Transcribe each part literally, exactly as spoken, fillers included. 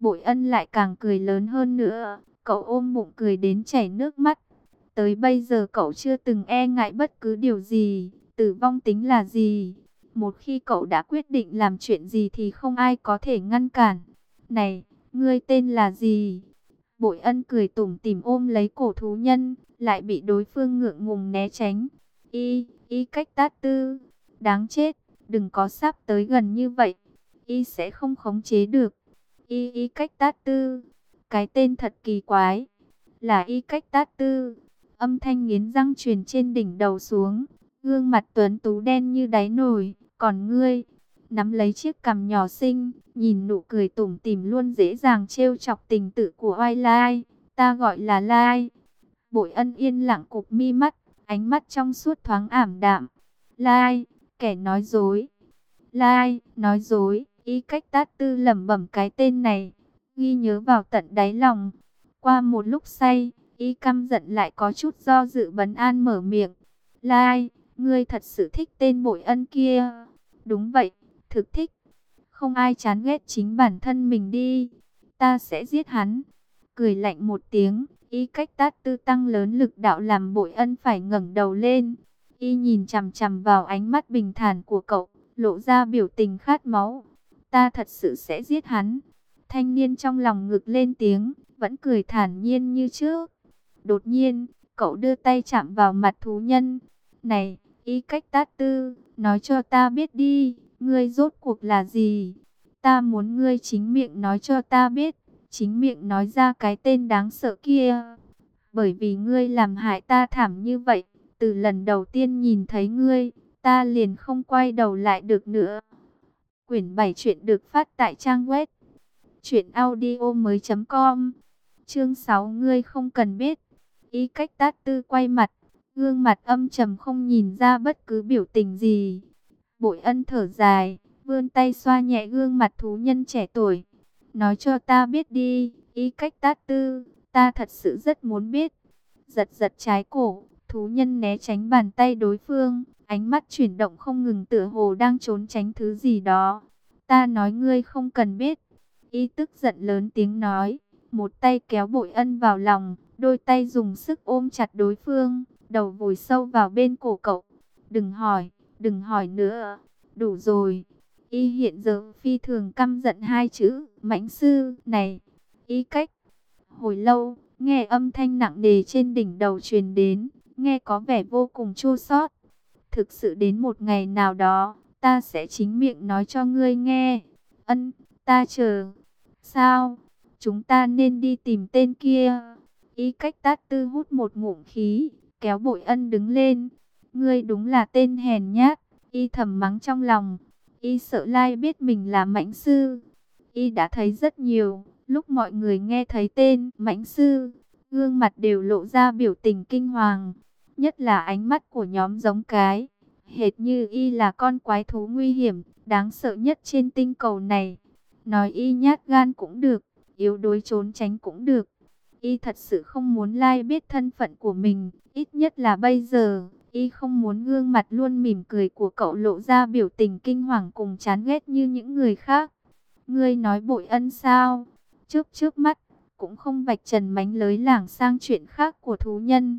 Bội Ân lại càng cười lớn hơn nữa, cậu ôm bụng cười đến chảy nước mắt. Tới bây giờ cậu chưa từng e ngại bất cứ điều gì, tử vong tính là gì. Một khi cậu đã quyết định làm chuyện gì thì không ai có thể ngăn cản. Này, ngươi tên là gì? Bội Ân cười tủm tỉm ôm lấy cổ thú nhân, lại bị đối phương ngượng ngùng né tránh. Y, Y Cách Tát Tư, đáng chết, đừng có sắp tới gần như vậy. Y sẽ không khống chế được. Y Y Cách Tát Tư, cái tên thật kỳ quái. Là Y Cách Tát Tư. Âm thanh nghiến răng truyền trên đỉnh đầu xuống, gương mặt tuấn tú đen như đáy nồi. Còn ngươi, nắm lấy chiếc cằm nhỏ xinh, nhìn nụ cười tủm tỉm luôn dễ dàng trêu chọc tình tự của Oai Lai. Ta gọi là Lai. Bội Ân yên lặng cụp mi mắt, ánh mắt trong suốt thoáng ảm đạm. Lai, kẻ nói dối. Lai, nói dối. Y Cách Tát Tư lẩm bẩm cái tên này, ghi nhớ vào tận đáy lòng. Qua một lúc say, Y căm giận lại có chút do dự bấn an mở miệng. Lai, ngươi thật sự thích tên Bội Ân kia. Đúng vậy, thực thích. Không ai chán ghét chính bản thân mình đi. Ta sẽ giết hắn. Cười lạnh một tiếng, Y Cách Tát Tư tăng lớn lực đạo làm Bội Ân phải ngẩng đầu lên. Y nhìn chằm chằm vào ánh mắt bình thản của cậu, lộ ra biểu tình khát máu. Ta thật sự sẽ giết hắn. Thanh niên trong lòng ngực lên tiếng, vẫn cười thản nhiên như trước. Đột nhiên, cậu đưa tay chạm vào mặt thú nhân. Này, Y Cách Tát Tư, nói cho ta biết đi, ngươi rốt cuộc là gì? Ta muốn ngươi chính miệng nói cho ta biết, chính miệng nói ra cái tên đáng sợ kia. Bởi vì ngươi làm hại ta thảm như vậy, từ lần đầu tiên nhìn thấy ngươi, ta liền không quay đầu lại được nữa. Quyển bảy truyện được phát tại trang web truyện audio mới chấm com. Chương sáu, ngươi không cần biết. Y Cách Tát Tư quay mặt, gương mặt âm trầm không nhìn ra bất cứ biểu tình gì. Bội Ân thở dài, vươn tay xoa nhẹ gương mặt thú nhân trẻ tuổi. Nói cho ta biết đi, Y Cách Tát Tư, ta thật sự rất muốn biết. Giật giật trái cổ, thú nhân né tránh bàn tay đối phương, ánh mắt chuyển động không ngừng tựa hồ đang trốn tránh thứ gì đó. Ta nói ngươi không cần biết. Y tức giận lớn tiếng nói, một tay kéo Bội Ân vào lòng, đôi tay dùng sức ôm chặt đối phương, đầu vùi sâu vào bên cổ cậu. Đừng hỏi, đừng hỏi nữa, đủ rồi. Y hiện giờ phi thường căm giận hai chữ mãnh sư này. Y Cách. Hồi lâu, nghe âm thanh nặng nề trên đỉnh đầu truyền đến, nghe có vẻ vô cùng chua xót. Thực sự đến một ngày nào đó, ta sẽ chính miệng nói cho ngươi nghe. Ân, ta chờ. Sao? Chúng ta nên đi tìm tên kia. Y Cách Tát Tư hút một ngụm khí, kéo Bội Ân đứng lên. Ngươi đúng là tên hèn nhát. Y thầm mắng trong lòng. Y sợ Lai biết mình là mãnh sư. Y đã thấy rất nhiều. Lúc mọi người nghe thấy tên mãnh sư, gương mặt đều lộ ra biểu tình kinh hoàng. Nhất là ánh mắt của nhóm giống cái. Hệt như Y là con quái thú nguy hiểm, đáng sợ nhất trên tinh cầu này. Nói Y nhát gan cũng được, yếu đuối trốn tránh cũng được. Y thật sự không muốn Lai biết thân phận của mình, ít nhất là bây giờ. Y không muốn gương mặt luôn mỉm cười của cậu lộ ra biểu tình kinh hoàng cùng chán ghét như những người khác. Ngươi nói Bội Ân sao? Trước trước mắt, cũng không vạch trần mánh lới lảng sang chuyện khác của thú nhân.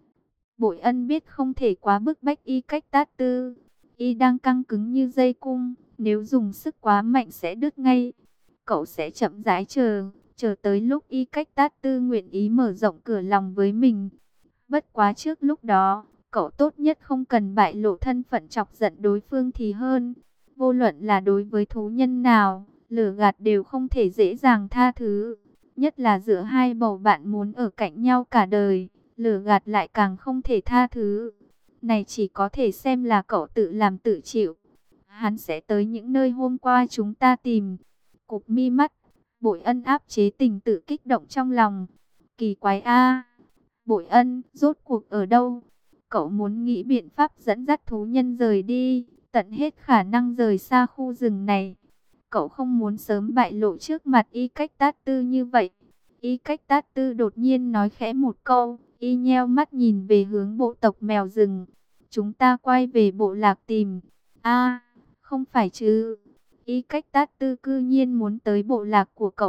Bội Ân biết không thể quá bức bách Y Cách Tát Tư. Y đang căng cứng như dây cung, nếu dùng sức quá mạnh sẽ đứt ngay. Cậu sẽ chậm rãi chờ, chờ tới lúc Y Cách Tát Tư nguyện ý mở rộng cửa lòng với mình. Bất quá trước lúc đó, cậu tốt nhất không cần bại lộ thân phận chọc giận đối phương thì hơn. Vô luận là đối với thú nhân nào, lừa gạt đều không thể dễ dàng tha thứ. Nhất là giữa hai bầu bạn muốn ở cạnh nhau cả đời, lừa gạt lại càng không thể tha thứ. Này chỉ có thể xem là cậu tự làm tự chịu. Hắn sẽ tới những nơi hôm qua chúng ta tìm. Cụp mi mắt, Bội Ân áp chế tình tự kích động trong lòng. Kỳ quái a, Bội Ân, rốt cuộc ở đâu? Cậu muốn nghĩ biện pháp dẫn dắt thú nhân rời đi, tận hết khả năng rời xa khu rừng này. Cậu không muốn sớm bại lộ trước mặt Y Cách Tát Tư như vậy. Y Cách Tát Tư đột nhiên nói khẽ một câu, Y nheo mắt nhìn về hướng bộ tộc mèo rừng. Chúng ta quay về bộ lạc tìm. A, không phải chứ. Y Cách Tát Tư cư nhiên muốn tới bộ lạc của cậu.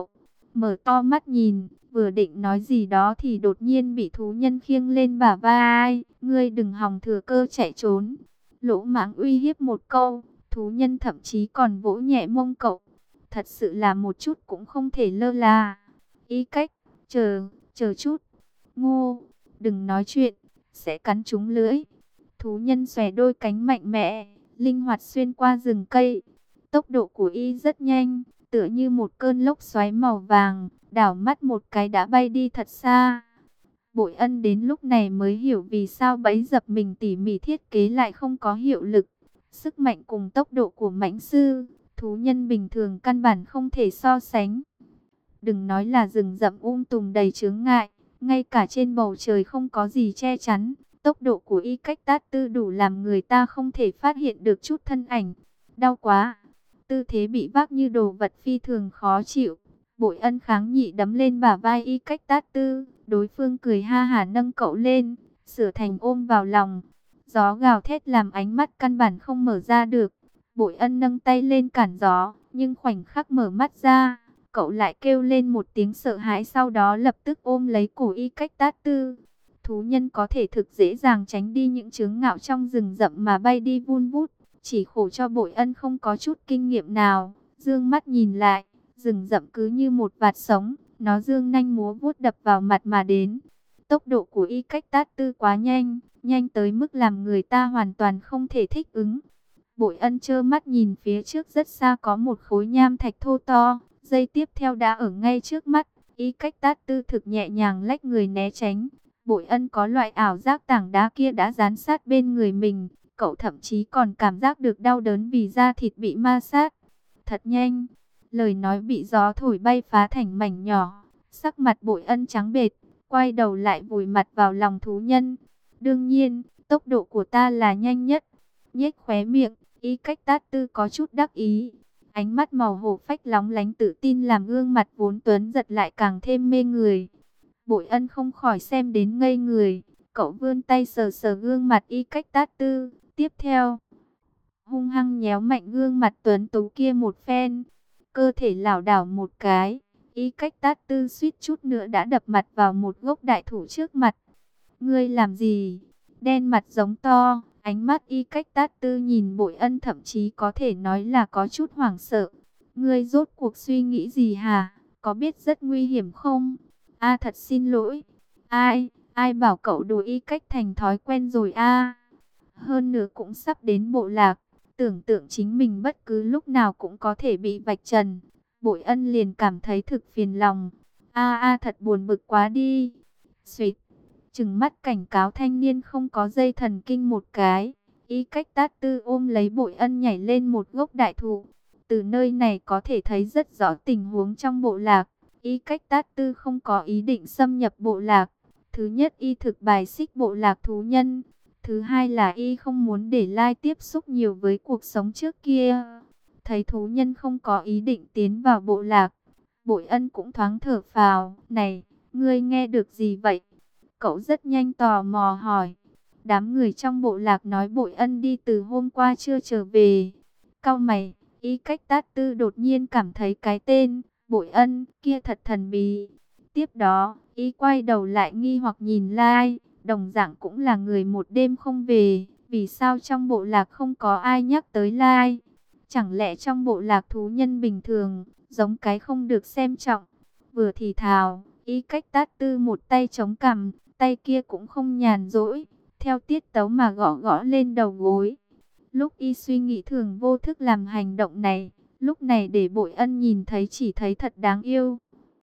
mở to mắt nhìn, vừa định nói gì đó thì đột nhiên bị thú nhân khiêng lên bả vai. Ngươi đừng hòng thừa cơ chạy trốn. Lỗ mãng uy hiếp một câu, thú nhân thậm chí còn vỗ nhẹ mông cậu. Thật sự là một chút cũng không thể lơ là. Ý cách, chờ, chờ chút. Ngô, đừng nói chuyện, sẽ cắn trúng lưỡi. Thú nhân xòe đôi cánh mạnh mẽ, linh hoạt xuyên qua rừng cây. Tốc độ của y rất nhanh, tựa như một cơn lốc xoáy màu vàng, đảo mắt một cái đã bay đi thật xa. Bội Ân đến lúc này mới hiểu vì sao bẫy dập mình tỉ mỉ thiết kế lại không có hiệu lực. Sức mạnh cùng tốc độ của mãnh sư, thú nhân bình thường căn bản không thể so sánh. Đừng nói là rừng rậm um tùm đầy chướng ngại, ngay cả trên bầu trời không có gì che chắn. Tốc độ của y cách tát tư đủ làm người ta không thể phát hiện được chút thân ảnh. Đau quá! Tư thế bị vác như đồ vật phi thường khó chịu. Bội Ân kháng nhị đấm lên bả vai y cách tát tư. Đối phương cười ha hả nâng cậu lên, sửa thành ôm vào lòng. Gió gào thét làm ánh mắt căn bản không mở ra được. Bội Ân nâng tay lên cản gió, nhưng khoảnh khắc mở mắt ra, cậu lại kêu lên một tiếng sợ hãi, sau đó lập tức ôm lấy cổ y cách tát tư. Thú nhân có thể thực dễ dàng tránh đi những chướng ngại trong rừng rậm mà bay đi vun vút. Chỉ khổ cho Bội Ân không có chút kinh nghiệm nào. Dương mắt nhìn lại, rừng rậm cứ như một vạt sống, nó dương nanh múa vuốt đập vào mặt mà đến. Tốc độ của y cách tát tư quá nhanh, nhanh tới mức làm người ta hoàn toàn không thể thích ứng. Bội Ân trơ mắt nhìn phía trước rất xa có một khối nham thạch thô to, giây tiếp theo đã ở ngay trước mắt. Y cách tát tư thực nhẹ nhàng lách người né tránh. Bội Ân có loại ảo giác tảng đá kia đã dán sát bên người mình. Cậu thậm chí còn cảm giác được đau đớn vì da thịt bị ma sát. Thật nhanh, lời nói bị gió thổi bay phá thành mảnh nhỏ. Sắc mặt Bội Ân trắng bệch, quay đầu lại vùi mặt vào lòng thú nhân. Đương nhiên, tốc độ của ta là nhanh nhất. Nhếch khóe miệng, y cách tát tư có chút đắc ý. Ánh mắt màu hổ phách lóng lánh tự tin làm gương mặt vốn tuấn giật lại càng thêm mê người. Bội Ân không khỏi xem đến ngây người. Cậu vươn tay sờ sờ gương mặt y cách tát tư. Tiếp theo, hung hăng nhéo mạnh gương mặt tuấn tú kia một phen. Cơ thể lảo đảo một cái, y cách tát tư suýt chút nữa đã đập mặt vào một gốc đại thụ trước mặt. Ngươi làm gì? Đen mặt giống to, ánh mắt y cách tát tư nhìn Bội Ân thậm chí có thể nói là có chút hoảng sợ. Ngươi rốt cuộc suy nghĩ gì hả? Có biết rất nguy hiểm không? A thật xin lỗi. Ai, ai bảo cậu đùa y cách thành thói quen rồi a? Hơn nữa cũng sắp đến bộ lạc, tưởng tượng chính mình bất cứ lúc nào cũng có thể bị vạch trần. Bội Ân liền cảm thấy thực phiền lòng. A a thật buồn bực quá đi. Xuyệt, trừng mắt cảnh cáo thanh niên không có dây thần kinh một cái. Y cách tát tư ôm lấy Bội Ân nhảy lên một gốc đại thụ. Từ nơi này có thể thấy rất rõ tình huống trong bộ lạc. Y cách tát tư không có ý định xâm nhập bộ lạc. Thứ nhất, y thực bài xích bộ lạc thú nhân. Thứ hai là y không muốn để Lai tiếp xúc nhiều với cuộc sống trước kia. Thấy thú nhân không có ý định tiến vào bộ lạc, Bội Ân cũng thoáng thở phào. Này, ngươi nghe được gì vậy? Cậu rất nhanh tò mò hỏi. Đám người trong bộ lạc nói Bội Ân đi từ hôm qua chưa trở về. Cau mày, y cách tát tư đột nhiên cảm thấy cái tên Bội Ân kia thật thần bí. Tiếp đó, y quay đầu lại nghi hoặc nhìn Lai. Đồng dạng cũng là người một đêm không về. Vì sao trong bộ lạc không có ai nhắc tới Lai? Chẳng lẽ trong bộ lạc thú nhân bình thường, giống cái không được xem trọng? Vừa thì thào, y cách tát tư một tay chống cằm, tay kia cũng không nhàn rỗi, theo tiết tấu mà gõ gõ lên đầu gối. Lúc y suy nghĩ thường vô thức làm hành động này, lúc này để Bội Ân nhìn thấy chỉ thấy thật đáng yêu.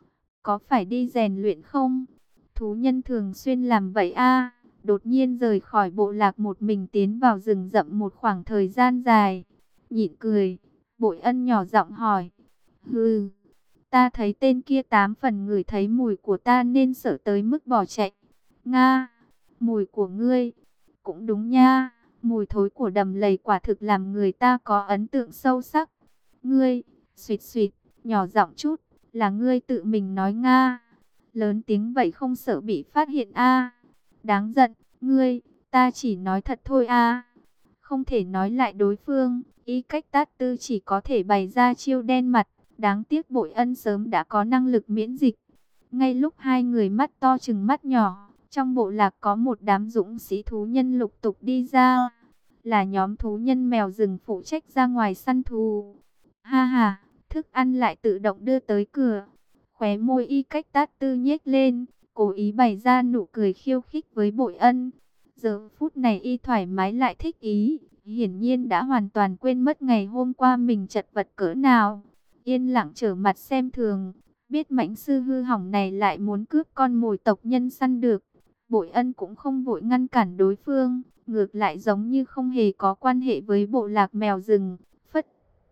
Có phải đi rèn luyện không? Thú nhân thường xuyên làm vậy a. Đột nhiên rời khỏi bộ lạc một mình tiến vào rừng rậm một khoảng thời gian dài. Nhịn cười, Bội Ân nhỏ giọng hỏi. Hừ, ta thấy tên kia tám phần ngửi thấy mùi của ta nên sợ tới mức bỏ chạy. Nga, mùi của ngươi. Cũng đúng nha, mùi thối của đầm lầy quả thực làm người ta có ấn tượng sâu sắc. Ngươi, suýt suýt, nhỏ giọng chút, là ngươi tự mình nói Nga. Lớn tiếng vậy không sợ bị phát hiện a? Đáng giận, ngươi, ta chỉ nói thật thôi a. Không thể nói lại đối phương, y cách tát tư chỉ có thể bày ra chiêu đen mặt, Đáng tiếc Bội Ân sớm đã có năng lực miễn dịch. Ngay lúc hai người mắt to chừng mắt nhỏ, trong bộ lạc có một đám dũng sĩ thú nhân lục tục đi ra. Là nhóm thú nhân mèo rừng phụ trách ra ngoài săn thú. Ha ha, thức ăn lại tự động đưa tới cửa. Khóe môi Y Cách Tát Tư nhếch lên, cố ý bày ra nụ cười khiêu khích với Bội Ân. Giờ phút này y thoải mái lại thích ý, hiển nhiên đã hoàn toàn quên mất ngày hôm qua mình chật vật cỡ nào. Yên lặng trở mặt xem thường, biết mãnh sư hư hỏng này lại muốn cướp con mồi tộc nhân săn được. Bội Ân cũng không vội ngăn cản đối phương, ngược lại giống như không hề có quan hệ với bộ lạc mèo rừng, phất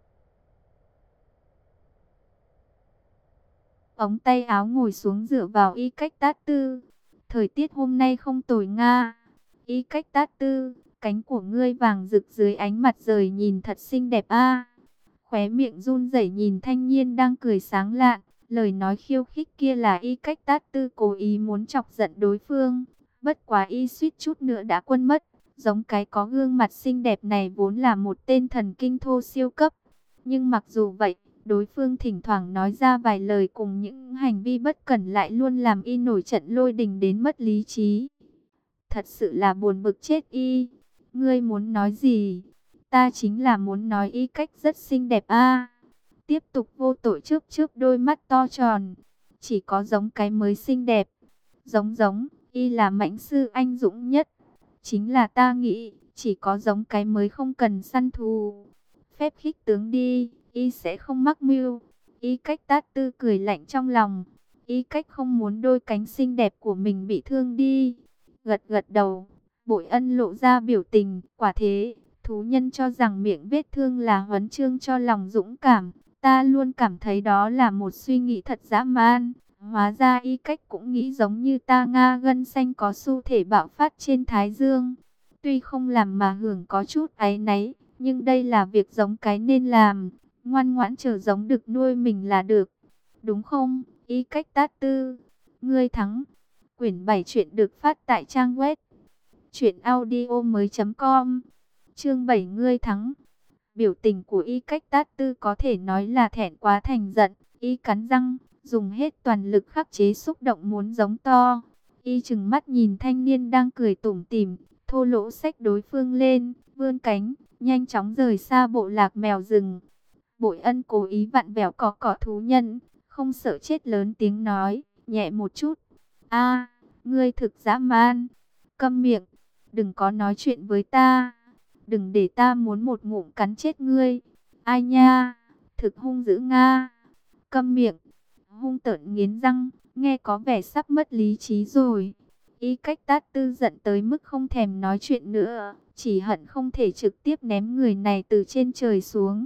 ống tay áo ngồi xuống dựa vào Y Cách Tát Tư. Thời tiết hôm nay không tồi nga. Y Cách Tát Tư, cánh của ngươi vàng rực dưới ánh mặt trời nhìn thật xinh đẹp a. Khóe miệng run rẩy nhìn thanh niên đang cười sáng lạn, lời nói khiêu khích kia là Y Cách Tát Tư cố ý muốn chọc giận đối phương. Bất quá y suýt chút nữa đã quên mất, giống cái có gương mặt xinh đẹp này vốn là một tên thần kinh thô siêu cấp. Nhưng mặc dù vậy, đối phương thỉnh thoảng nói ra vài lời cùng những hành vi bất cẩn lại luôn làm y nổi trận lôi đình đến mất lý trí. Thật sự là buồn bực chết y. Ngươi muốn nói gì? Ta chính là muốn nói Y Cách rất xinh đẹp a. Tiếp tục vô tội chớp chớp đôi mắt to tròn. Chỉ có giống cái mới xinh đẹp. Giống giống, y là mãnh sư anh dũng nhất. Chính là ta nghĩ, chỉ có giống cái mới không cần săn thú. Phép khích tướng đi, y sẽ không mắc mưu. Y Cách Tát Tư cười lạnh trong lòng. Y Cách không muốn đôi cánh xinh đẹp của mình bị thương đi. Gật gật đầu, Bội Ân lộ ra biểu tình, quả thế, thú nhân cho rằng miệng vết thương là huấn chương cho lòng dũng cảm. Ta luôn cảm thấy đó là một suy nghĩ thật dã man. Hóa ra Y Cách cũng nghĩ giống như ta nga, gân xanh có xu thể bạo phát trên thái dương. Tuy không làm mà hưởng có chút áy náy, nhưng đây là việc giống cái nên làm. Ngoan ngoãn chờ giống được nuôi mình là được. Đúng không, Y Cách Tát Tư? Ngươi thắng. Quyển bảy truyện được phát tại trang web truyện audio mới chấm com. Chương bảy ngươi thắng. Biểu tình của Y Cách Tát Tư có thể nói là thẹn quá thành giận. Y cắn răng, dùng hết toàn lực khắc chế xúc động muốn giống to. Y trừng mắt nhìn thanh niên đang cười tủm tỉm, thô lỗ xách đối phương lên, vươn cánh, nhanh chóng rời xa bộ lạc mèo rừng. Bội Ân cố ý vặn vẹo cỏ cỏ thú nhân, không sợ chết lớn tiếng nói, nhẹ một chút. A, ngươi thực dã man. Câm miệng, đừng có nói chuyện với ta. Đừng để ta muốn một ngụm cắn chết ngươi. Ai nha, thực hung dữ nga. Câm miệng, hung tợn nghiến răng, nghe có vẻ sắp mất lý trí rồi. Y Cách Tát Tư giận tới mức không thèm nói chuyện nữa, chỉ hận không thể trực tiếp ném người này từ trên trời xuống.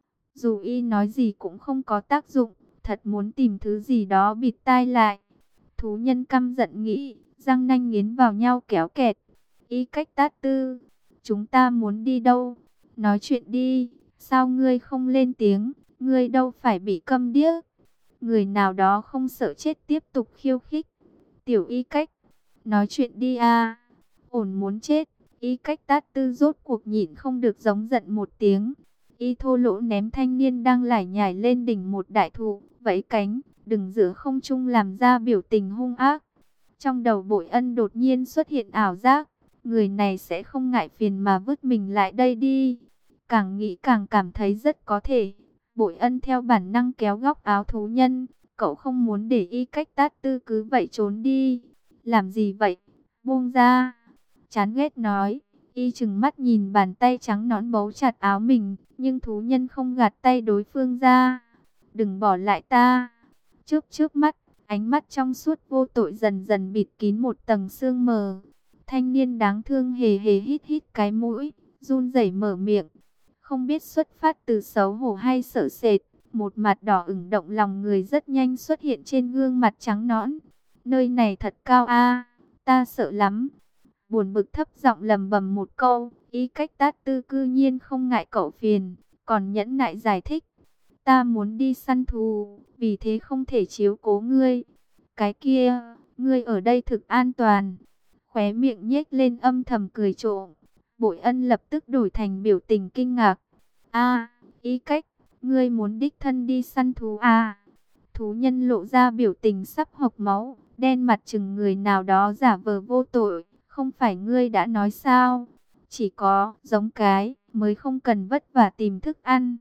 Dù y nói gì cũng không có tác dụng, thật muốn tìm thứ gì đó bịt tai lại. Thú nhân căm giận nghĩ, răng nanh nghiến vào nhau kéo kẹt. Y Cách Tát Tư, chúng ta muốn đi đâu? Nói chuyện đi, sao ngươi không lên tiếng? Ngươi đâu phải bị câm điếc. Người nào đó không sợ chết tiếp tục khiêu khích. Tiểu Y Cách, nói chuyện đi a. Ổn muốn chết. Y Cách Tát Tư rốt cuộc nhịn không được giống giận một tiếng. Y thô lỗ ném thanh niên đang lải nhải lên đỉnh một đại thụ, vẫy cánh, đừng giữa không trung làm ra biểu tình hung ác. Trong đầu Bội Ân đột nhiên xuất hiện ảo giác, người này sẽ không ngại phiền mà vứt mình lại đây đi. Càng nghĩ càng cảm thấy rất có thể. Bội Ân theo bản năng kéo góc áo thú nhân, cậu không muốn để Y Cách Tát Tư cứ vậy trốn đi. Làm gì vậy? Buông ra. Chán ghét nói. Y chừng mắt nhìn bàn tay trắng nõn bấu chặt áo mình, nhưng thú nhân không gạt tay đối phương ra. Đừng bỏ lại ta. Trước trước mắt, ánh mắt trong suốt vô tội dần dần bịt kín một tầng sương mờ. Thanh niên đáng thương hề hề hít hít cái mũi, run rẩy mở miệng. Không biết xuất phát từ xấu hổ hay sợ sệt, một mặt đỏ ửng động lòng người rất nhanh xuất hiện trên gương mặt trắng nõn. Nơi này thật cao a, ta sợ lắm. Buồn bực thấp giọng lầm bầm một câu, Y Cách Tát Tư cư nhiên không ngại cậu phiền, còn nhẫn nại giải thích. Ta muốn đi săn thú, vì thế không thể chiếu cố ngươi. Cái kia, ngươi ở đây thực an toàn. Khóe miệng nhếch lên âm thầm cười trộm. Bội Ân lập tức đổi thành biểu tình kinh ngạc. A, Y Cách, Ngươi muốn đích thân đi săn thú à? Thú nhân lộ ra biểu tình sắp hộc máu, đen mặt chừng người nào đó giả vờ vô tội. Không phải ngươi đã nói sao? Chỉ có giống cái mới không cần vất vả tìm thức ăn.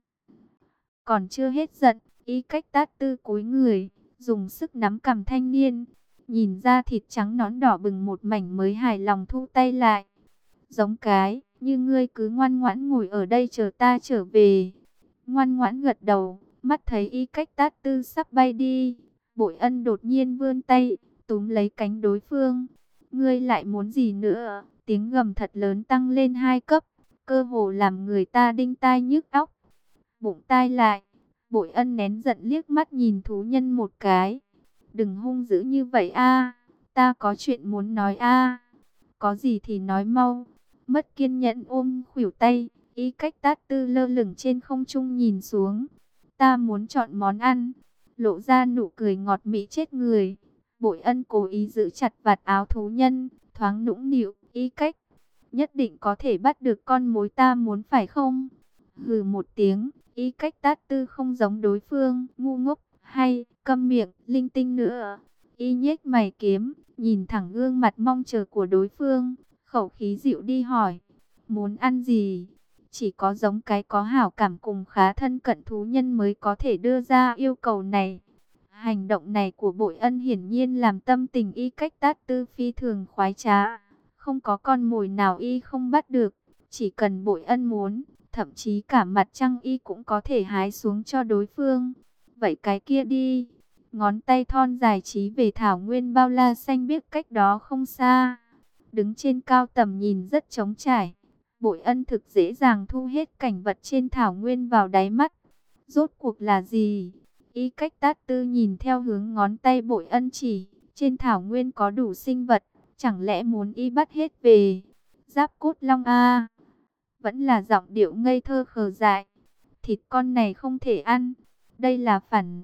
Còn chưa hết giận, Y Cách Tát Tư cúi người, dùng sức nắm cằm thanh niên. Nhìn ra thịt trắng nõn đỏ bừng một mảnh mới hài lòng thu tay lại. Giống cái, như ngươi cứ ngoan ngoãn ngồi ở đây chờ ta trở về. Ngoan ngoãn gật đầu, mắt thấy Y Cách Tát Tư sắp bay đi. Bội Ân đột nhiên vươn tay, túm lấy cánh đối phương. Ngươi lại muốn gì nữa? Tiếng gầm thật lớn tăng lên hai cấp, cơ hồ làm người ta đinh tai nhức óc. Bụng tai lại, Bội Ân nén giận liếc mắt nhìn thú nhân một cái. Đừng hung dữ như vậy a, ta có chuyện muốn nói a. Có gì thì nói mau. Mất kiên nhẫn ôm khuỷu tay, Y Cách Tát Tư lơ lửng trên không trung nhìn xuống. Ta muốn chọn món ăn. Lộ ra nụ cười ngọt mỹ chết người. Bội Ân cố ý giữ chặt vạt áo thú nhân, thoáng nũng nịu. Y Cách, nhất định có thể bắt được con mối ta muốn phải không? Hừ một tiếng, Y Cách Tát Tư không giống đối phương, ngu ngốc, hay, câm miệng, linh tinh nữa. Y nhếch mày kiếm, nhìn thẳng gương mặt mong chờ của đối phương, khẩu khí dịu đi hỏi, muốn ăn gì? Chỉ có giống cái có hảo cảm cùng khá thân cận thú nhân mới có thể đưa ra yêu cầu này. Hành động này của Bội Ân hiển nhiên làm tâm tình Y Cách Tát Tư phi thường khoái trá. Không có con mồi nào Y không bắt được, chỉ cần Bội Ân muốn, thậm chí cả mặt trăng Y cũng có thể hái xuống cho đối phương. Vậy cái kia đi. Ngón tay thon dài trí về thảo nguyên bao la xanh biếc cách đó không xa. Đứng trên cao tầm nhìn rất trống trải. Bội Ân thực dễ dàng thu hết cảnh vật trên thảo nguyên vào đáy mắt. Rốt cuộc là gì? Y Cách Tát Tư nhìn theo hướng ngón tay Bội Ân chỉ. Trên thảo nguyên có đủ sinh vật. Chẳng lẽ muốn Y bắt hết về? Giáp cốt long a. Vẫn là giọng điệu ngây thơ khờ dại. Thịt con này không thể ăn. Đây là phản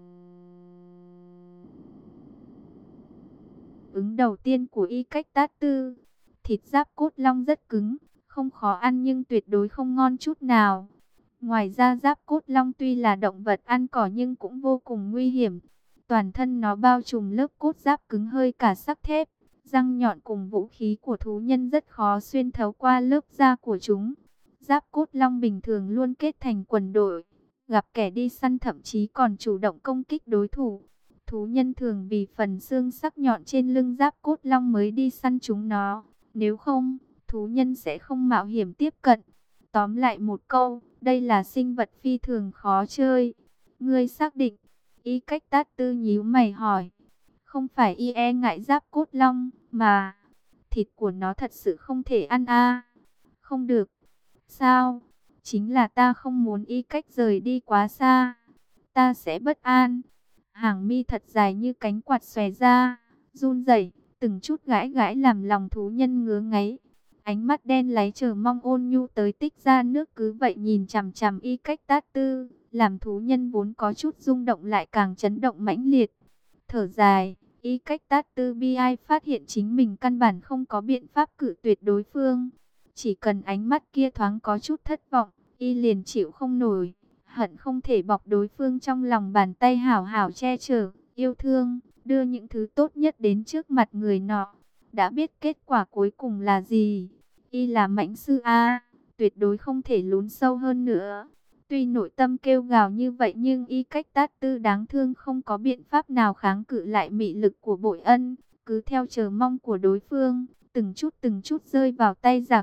ứng đầu tiên của Y Cách Tát Tư. Thịt giáp cốt long rất cứng, không khó ăn nhưng tuyệt đối không ngon chút nào. Ngoài ra giáp cốt long tuy là động vật ăn cỏ nhưng cũng vô cùng nguy hiểm. Toàn thân nó bao trùm lớp cốt giáp cứng hơi cả sắt thép. Răng nhọn cùng vũ khí của thú nhân rất khó xuyên thấu qua lớp da của chúng. Giáp cốt long bình thường luôn kết thành quần đội. Gặp kẻ đi săn thậm chí còn chủ động công kích đối thủ. Thú nhân thường vì phần xương sắc nhọn trên lưng giáp cốt long mới đi săn chúng nó. Nếu không, thú nhân sẽ không mạo hiểm tiếp cận. Tóm lại một câu, đây là sinh vật phi thường khó chơi. Ngươi xác định? Y Cách Tát Tư nhíu mày hỏi. Không phải y e ngại giáp cốt long, mà thịt của nó thật sự không thể ăn a. Không được. Sao? Chính là ta không muốn Y Cách rời đi quá xa. Ta sẽ bất an. Hàng mi thật dài như cánh quạt xòe ra, run rẩy, từng chút gãi gãi làm lòng thú nhân ngứa ngáy. Ánh mắt đen láy chờ mong ôn nhu tới tích ra nước cứ vậy nhìn chằm chằm Y Cách Tát Tư, làm thú nhân vốn có chút rung động lại càng chấn động mãnh liệt. Thở dài, Y Cách Tát Tư bi ai phát hiện chính mình căn bản không có biện pháp cự tuyệt đối phương. Chỉ cần ánh mắt kia thoáng có chút thất vọng, Y liền chịu không nổi. Hận không thể bọc đối phương trong lòng bàn tay hảo hảo che chở, yêu thương, đưa những thứ tốt nhất đến trước mặt người nọ. Đã biết kết quả cuối cùng là gì? Y là mãnh sư A, tuyệt đối không thể lún sâu hơn nữa. Tuy nội tâm kêu gào như vậy nhưng Y Cách Tát Tư đáng thương không có biện pháp nào kháng cự lại mị lực của Bội Ân. Cứ theo chờ mong của đối phương, từng chút từng chút rơi vào tay giặc.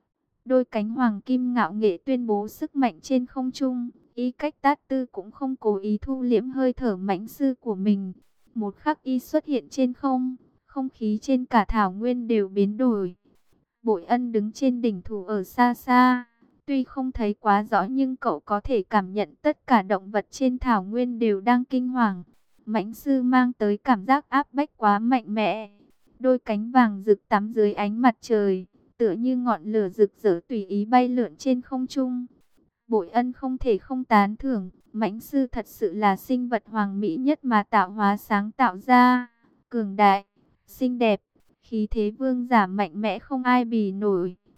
Đôi cánh hoàng kim ngạo nghệ tuyên bố sức mạnh trên không trung. Y Cách Tát Tư cũng không cố ý thu liễm hơi thở mãnh sư của mình. Một khắc Y xuất hiện trên không, không khí trên cả thảo nguyên đều biến đổi. Bội Ân đứng trên đỉnh thủ ở xa xa. Tuy không thấy quá rõ nhưng cậu có thể cảm nhận tất cả động vật trên thảo nguyên đều đang kinh hoàng. Mãnh sư mang tới cảm giác áp bách quá mạnh mẽ. Đôi cánh vàng rực tắm dưới ánh mặt trời, tựa như ngọn lửa rực rỡ tùy ý bay lượn trên không trung. Bội Ân không thể không tán thưởng, mãnh sư thật sự là sinh vật hoàng mỹ nhất mà tạo hóa sáng tạo ra. Cường đại, xinh đẹp, khí thế vương giả mạnh mẽ không ai bì nổi.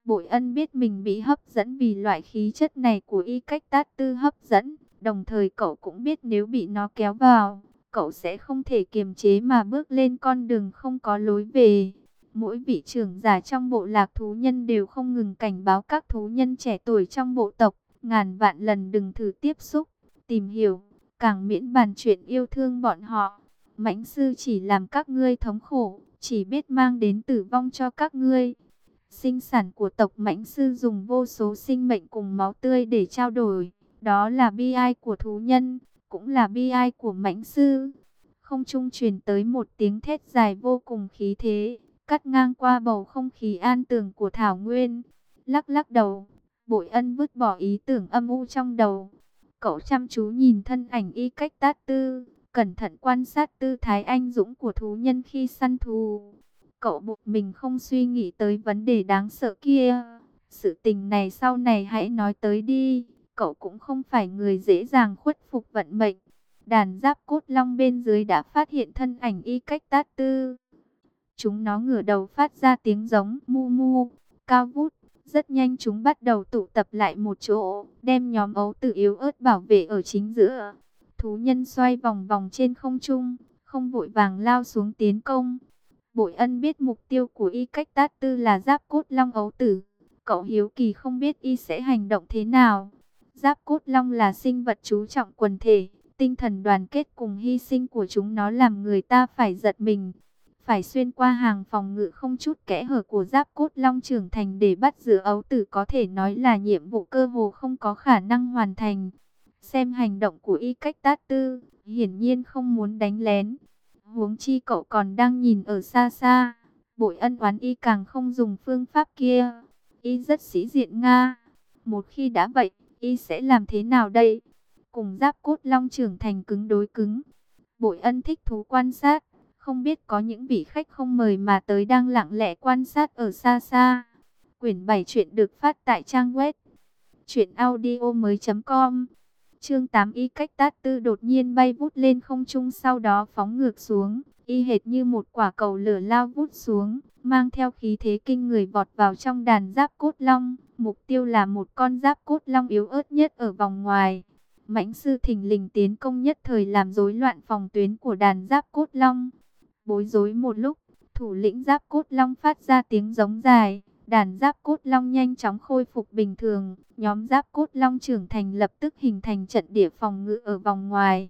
Bội Ân biết mình bị hấp dẫn vì loại khí chất này của Y Cách Tát Tư hấp dẫn. Đồng thời cậu cũng biết nếu bị nó kéo vào, cậu sẽ không thể kiềm chế mà bước lên con đường không có lối về. Mỗi vị trưởng giả trong bộ lạc thú nhân đều không ngừng cảnh báo các thú nhân trẻ tuổi trong bộ tộc, ngàn vạn lần đừng thử tiếp xúc, tìm hiểu, càng miễn bàn chuyện yêu thương bọn họ. Mãnh sư chỉ làm các ngươi thống khổ, chỉ biết mang đến tử vong cho các ngươi. Sinh sản của tộc Mãnh sư dùng vô số sinh mệnh cùng máu tươi để trao đổi, đó là bi ai của thú nhân, cũng là bi ai của Mãnh sư. Không trung truyền tới một tiếng thét dài vô cùng khí thế, cắt ngang qua bầu không khí an tường của thảo nguyên. Lắc lắc đầu, Bội Ân vứt bỏ ý tưởng âm u trong đầu. Cậu chăm chú nhìn thân ảnh Y Cách Tát Tư, cẩn thận quan sát tư thái anh dũng của thú nhân khi săn thú. Cậu buộc mình không suy nghĩ tới vấn đề đáng sợ kia. Sự tình này sau này hãy nói tới đi. Cậu cũng không phải người dễ dàng khuất phục vận mệnh. Đàn giáp cốt long bên dưới đã phát hiện thân ảnh Y Cách Tát Tư. Chúng nó ngửa đầu phát ra tiếng giống mu mu, cao vút. Rất nhanh chúng bắt đầu tụ tập lại một chỗ, đem nhóm ấu tử yếu ớt bảo vệ ở chính giữa. Thú nhân xoay vòng vòng trên không trung, không vội vàng lao xuống tiến công. Bội Ân biết mục tiêu của Y Cách Tát Tư là giáp cốt long ấu tử. Cậu hiếu kỳ không biết y sẽ hành động thế nào. Giáp cốt long là sinh vật chú trọng quần thể, tinh thần đoàn kết cùng hy sinh của chúng nó làm người ta phải giật mình. Phải xuyên qua hàng phòng ngự không chút kẽ hở của giáp cốt long trưởng thành để bắt giữ ấu tử có thể nói là nhiệm vụ cơ hồ không có khả năng hoàn thành. Xem hành động của Y Cách Tát Tư, hiển nhiên không muốn đánh lén. Huống chi cậu còn đang nhìn ở xa xa. Bội Ân oán y càng không dùng phương pháp kia. Y rất sĩ diện Nga. Một khi đã vậy, y sẽ làm thế nào đây? Cùng giáp cốt long trưởng thành cứng đối cứng. Bội Ân thích thú quan sát. Không biết có những vị khách không mời mà tới đang lặng lẽ quan sát ở xa xa. Quyển bảy truyện được phát tại trang web truyện audio mới chấm com. Chương tám. Y Cách Tát Tư đột nhiên bay vút lên không trung, sau đó phóng ngược xuống, y hệt như một quả cầu lửa lao vút xuống, mang theo khí thế kinh người vọt vào trong đàn giáp cốt long. Mục tiêu là một con giáp cốt long yếu ớt nhất ở vòng ngoài. Mãnh sư thình lình tiến công nhất thời làm rối loạn phòng tuyến của đàn giáp cốt long. Bối rối một lúc, thủ lĩnh giáp cốt long phát ra tiếng giống dài. Đàn giáp cốt long nhanh chóng khôi phục bình thường. Nhóm giáp cốt long trưởng thành lập tức hình thành trận địa phòng ngự ở vòng ngoài.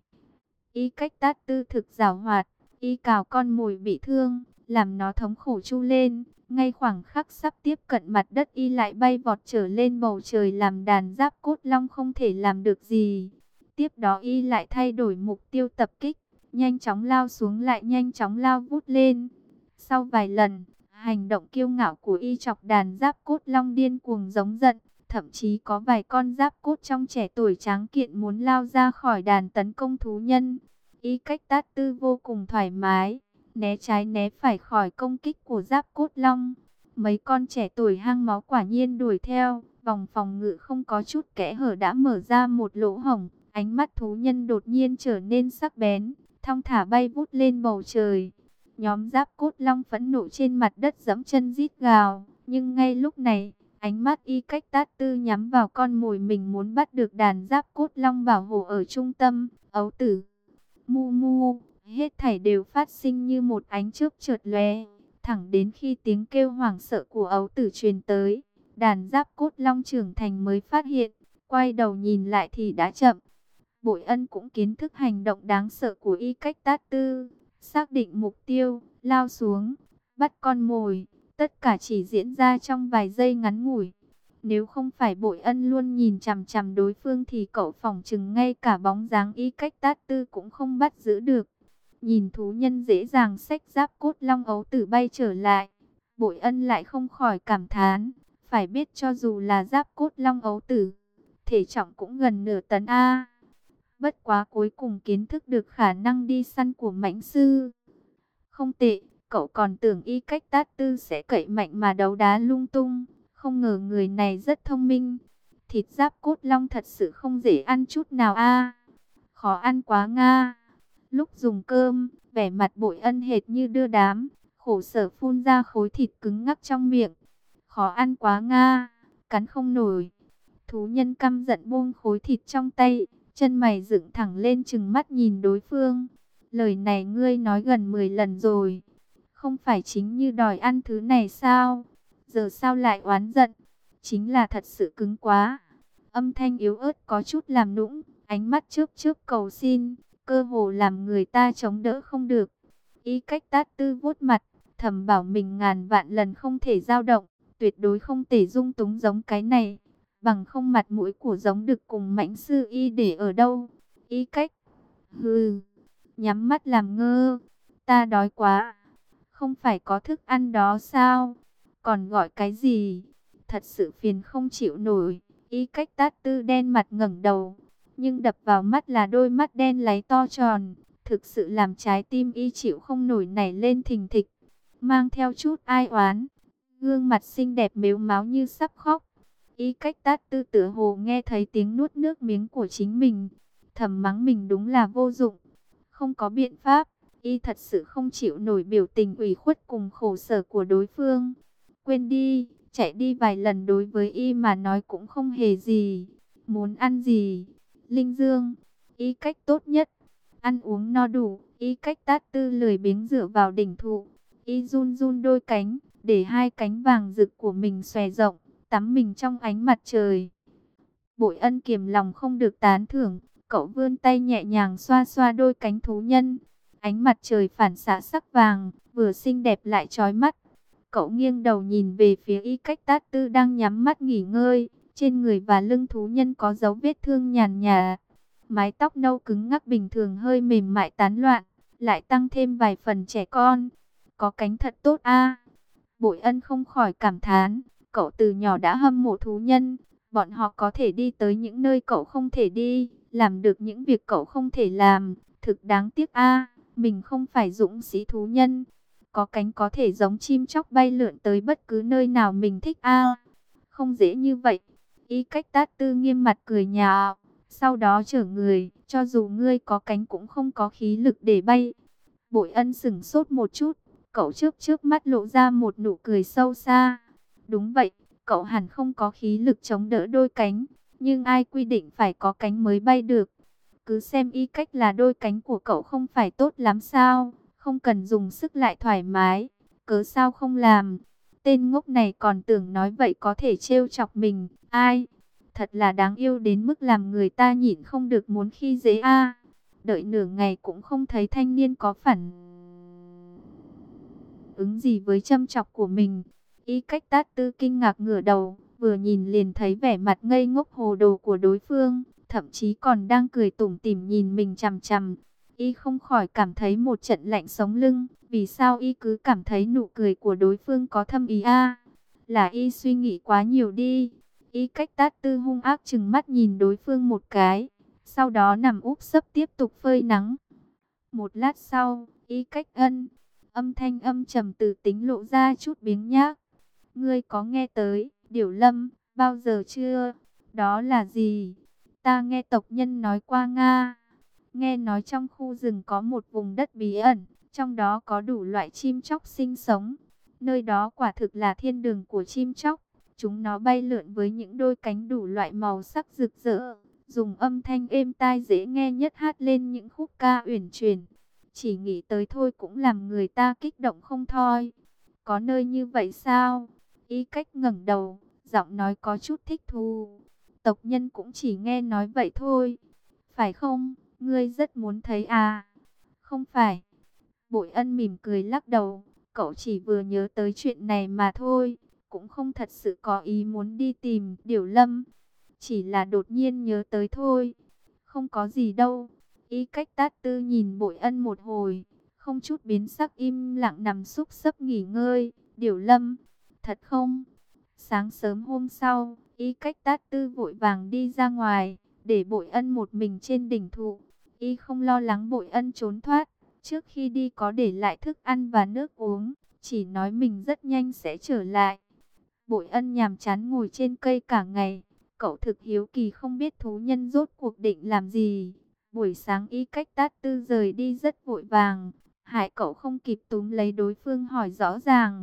Y Cách Tát Tư thực giảo hoạt, y cào con mồi bị thương, làm nó thống khổ chu lên. Ngay khoảng khắc sắp tiếp cận mặt đất, y lại bay vọt trở lên bầu trời, làm đàn giáp cốt long không thể làm được gì. Tiếp đó y lại thay đổi mục tiêu tập kích, nhanh chóng lao xuống lại nhanh chóng lao vút lên. Sau vài lần, hành động kiêu ngạo của y chọc đàn giáp cốt long điên cuồng giống giận. Thậm chí có vài con giáp cốt trong trẻ tuổi tráng kiện muốn lao ra khỏi đàn tấn công thú nhân. Y Cách Tát Tư vô cùng thoải mái, né trái né phải khỏi công kích của giáp cốt long. Mấy con trẻ tuổi hang máu quả nhiên đuổi theo, vòng phòng ngự không có chút kẽ hở đã mở ra một lỗ hổng. Ánh mắt thú nhân đột nhiên trở nên sắc bén, thong thả bay vút lên bầu trời. Nhóm giáp cốt long phẫn nộ trên mặt đất giẫm chân rít gào, nhưng ngay lúc này, ánh mắt Y Cách Tát Tư nhắm vào con mồi mình muốn bắt được, đàn giáp cốt long bảo hộ ở trung tâm. Ấu tử, mu mu, hết thảy đều phát sinh như một ánh chớp chợt lóe, thẳng đến khi tiếng kêu hoảng sợ của ấu tử truyền tới, đàn giáp cốt long trưởng thành mới phát hiện, quay đầu nhìn lại thì đã chậm. Bội Ân cũng kiến thức hành động đáng sợ của Y Cách Tát Tư, xác định mục tiêu, lao xuống, bắt con mồi. Tất cả chỉ diễn ra trong vài giây ngắn ngủi. Nếu không phải Bội Ân luôn nhìn chằm chằm đối phương thì cậu phỏng chừng ngay cả bóng dáng Y Cách Tát Tư cũng không bắt giữ được. Nhìn thú nhân dễ dàng xách giáp cốt long ấu tử bay trở lại, Bội Ân lại không khỏi cảm thán. Phải biết cho dù là giáp cốt long ấu tử, thể trọng cũng gần nửa tấn a. Bất quá cuối cùng kiến thức được khả năng đi săn của mãnh sư. Không tệ. Cậu còn tưởng Y Cách Tát Tư sẽ cậy mạnh mà đấu đá lung tung, không ngờ người này rất thông minh. Thịt giáp cốt long thật sự không dễ ăn chút nào a. Khó ăn quá Nga. Lúc dùng cơm, vẻ mặt Bội Ân hệt như đưa đám, khổ sở phun ra khối thịt cứng ngắc trong miệng. khó ăn quá nga, cắn không nổi. Thú nhân căm giận buông khối thịt trong tay, chân mày dựng thẳng lên trừng mắt nhìn đối phương. Lời này ngươi nói gần mười lần rồi, không phải chính như đòi ăn thứ này sao? Giờ sao lại oán giận? Chính là thật sự cứng quá. Âm thanh yếu ớt có chút làm nũng, ánh mắt chớp chớp cầu xin, cơ hồ làm người ta chống đỡ không được. Y Cách Tát Tư vuốt mặt, thầm bảo mình ngàn vạn lần không thể dao động, tuyệt đối không thể dung túng giống cái này, bằng không mặt mũi của giống đực cùng mãnh sư y để ở đâu. Y Cách, hừ, nhắm mắt làm ngơ, ta đói quá, không phải có thức ăn đó sao, còn gọi cái gì, thật sự phiền không chịu nổi. Y Cách Tát Tư đen mặt ngẩng đầu, nhưng đập vào mắt là đôi mắt đen láy to tròn, thực sự làm trái tim y chịu không nổi nảy lên thình thịch, mang theo chút ai oán. Gương mặt xinh đẹp mếu máo như sắp khóc. Y Cách Tát Tư tựa hồ nghe thấy tiếng nuốt nước miếng của chính mình, thầm mắng mình đúng là vô dụng. Không có biện pháp, y thật sự không chịu nổi biểu tình ủy khuất cùng khổ sở của đối phương. Quên đi, chạy đi vài lần đối với y mà nói cũng không hề gì. Muốn ăn gì? Linh Dương, Y Cách tốt nhất. Ăn uống no đủ, Y Cách Tát Tư lười biếng dựa vào đỉnh thụ. Y run run đôi cánh, để hai cánh vàng rực của mình xòe rộng, tắm mình trong ánh mặt trời. Bội Ân kiềm lòng không được tán thưởng, cậu vươn tay nhẹ nhàng xoa xoa đôi cánh thú nhân. Ánh mặt trời phản xạ sắc vàng, vừa xinh đẹp lại chói mắt. Cậu nghiêng đầu nhìn về phía Y Cách Tát Tư đang nhắm mắt nghỉ ngơi, trên người và lưng thú nhân có dấu vết thương nhàn nhạt. Mái tóc nâu cứng ngắc bình thường hơi mềm mại tán loạn, lại tăng thêm vài phần trẻ con. Có cánh thật tốt a. Bội Ân không khỏi cảm thán, cậu từ nhỏ đã hâm mộ thú nhân, bọn họ có thể đi tới những nơi cậu không thể đi, làm được những việc cậu không thể làm, thực đáng tiếc a, mình không phải dũng sĩ thú nhân. Có cánh có thể giống chim chóc bay lượn tới bất cứ nơi nào mình thích a. Không dễ như vậy. Y Cách Tát Tư nghiêm mặt cười nhạo, sau đó trở người, cho dù ngươi có cánh cũng không có khí lực để bay. Bội Ân sững sốt một chút, cậu chớp chớp mắt lộ ra một nụ cười sâu xa. Đúng vậy, cậu hẳn không có khí lực chống đỡ đôi cánh, nhưng ai quy định phải có cánh mới bay được. Cứ xem Y Cách là đôi cánh của cậu không phải tốt lắm sao, không cần dùng sức lại thoải mái, cớ sao không làm. Tên ngốc này còn tưởng nói vậy có thể trêu chọc mình, ai? Thật là đáng yêu đến mức làm người ta nhịn không được muốn khi dễ a. Đợi nửa ngày cũng không thấy thanh niên có phản ứng gì với châm chọc của mình. Y Cách Tát Tư kinh ngạc ngửa đầu, vừa nhìn liền thấy vẻ mặt ngây ngốc hồ đồ của đối phương, thậm chí còn đang cười tủm tỉm nhìn mình chằm chằm. Y không khỏi cảm thấy một trận lạnh sống lưng, vì sao y cứ cảm thấy nụ cười của đối phương có thâm ý a? Là y suy nghĩ quá nhiều đi. Y Cách Tát Tư hung ác trừng mắt nhìn đối phương một cái, sau đó nằm úp sấp tiếp tục phơi nắng. Một lát sau, Y Cách Ân, âm thanh âm trầm từ tính lộ ra chút biếng nhác. Ngươi có nghe tới Điểu Lâm bao giờ chưa? Đó là gì? Ta nghe tộc nhân nói qua Nga. Nghe nói trong khu rừng có một vùng đất bí ẩn, trong đó có đủ loại chim chóc sinh sống. Nơi đó quả thực là thiên đường của chim chóc. Chúng nó bay lượn với những đôi cánh đủ loại màu sắc rực rỡ, dùng âm thanh êm tai dễ nghe nhất hát lên những khúc ca uyển chuyển. Chỉ nghĩ tới thôi cũng làm người ta kích động không thôi. Có nơi như vậy sao? Y Cách ngẩng đầu, giọng nói có chút thích thú. Tộc nhân cũng chỉ nghe nói vậy thôi. Phải không? Ngươi rất muốn thấy à? Không phải. Bội Ân mỉm cười lắc đầu. Cậu chỉ vừa nhớ tới chuyện này mà thôi, cũng không thật sự có ý muốn đi tìm Điểu Lâm. Chỉ là đột nhiên nhớ tới thôi. Không có gì đâu. Y Cách Tát Tư nhìn Bội Ân một hồi, không chút biến sắc im lặng nằm xúc xấp nghỉ ngơi. Điểu Lâm, thật không? Sáng sớm hôm sau, Y Cách Tát Tư vội vàng đi ra ngoài, để Bội Ân một mình trên đỉnh thụ. Y không lo lắng Bội Ân trốn thoát, trước khi đi có để lại thức ăn và nước uống, chỉ nói mình rất nhanh sẽ trở lại. Bội Ân nhàm chán ngồi trên cây cả ngày, cậu thực hiếu kỳ không biết thú nhân rốt cuộc định làm gì. Buổi sáng Y Cách Tát Tư rời đi rất vội vàng, hại cậu không kịp túm lấy đối phương hỏi rõ ràng.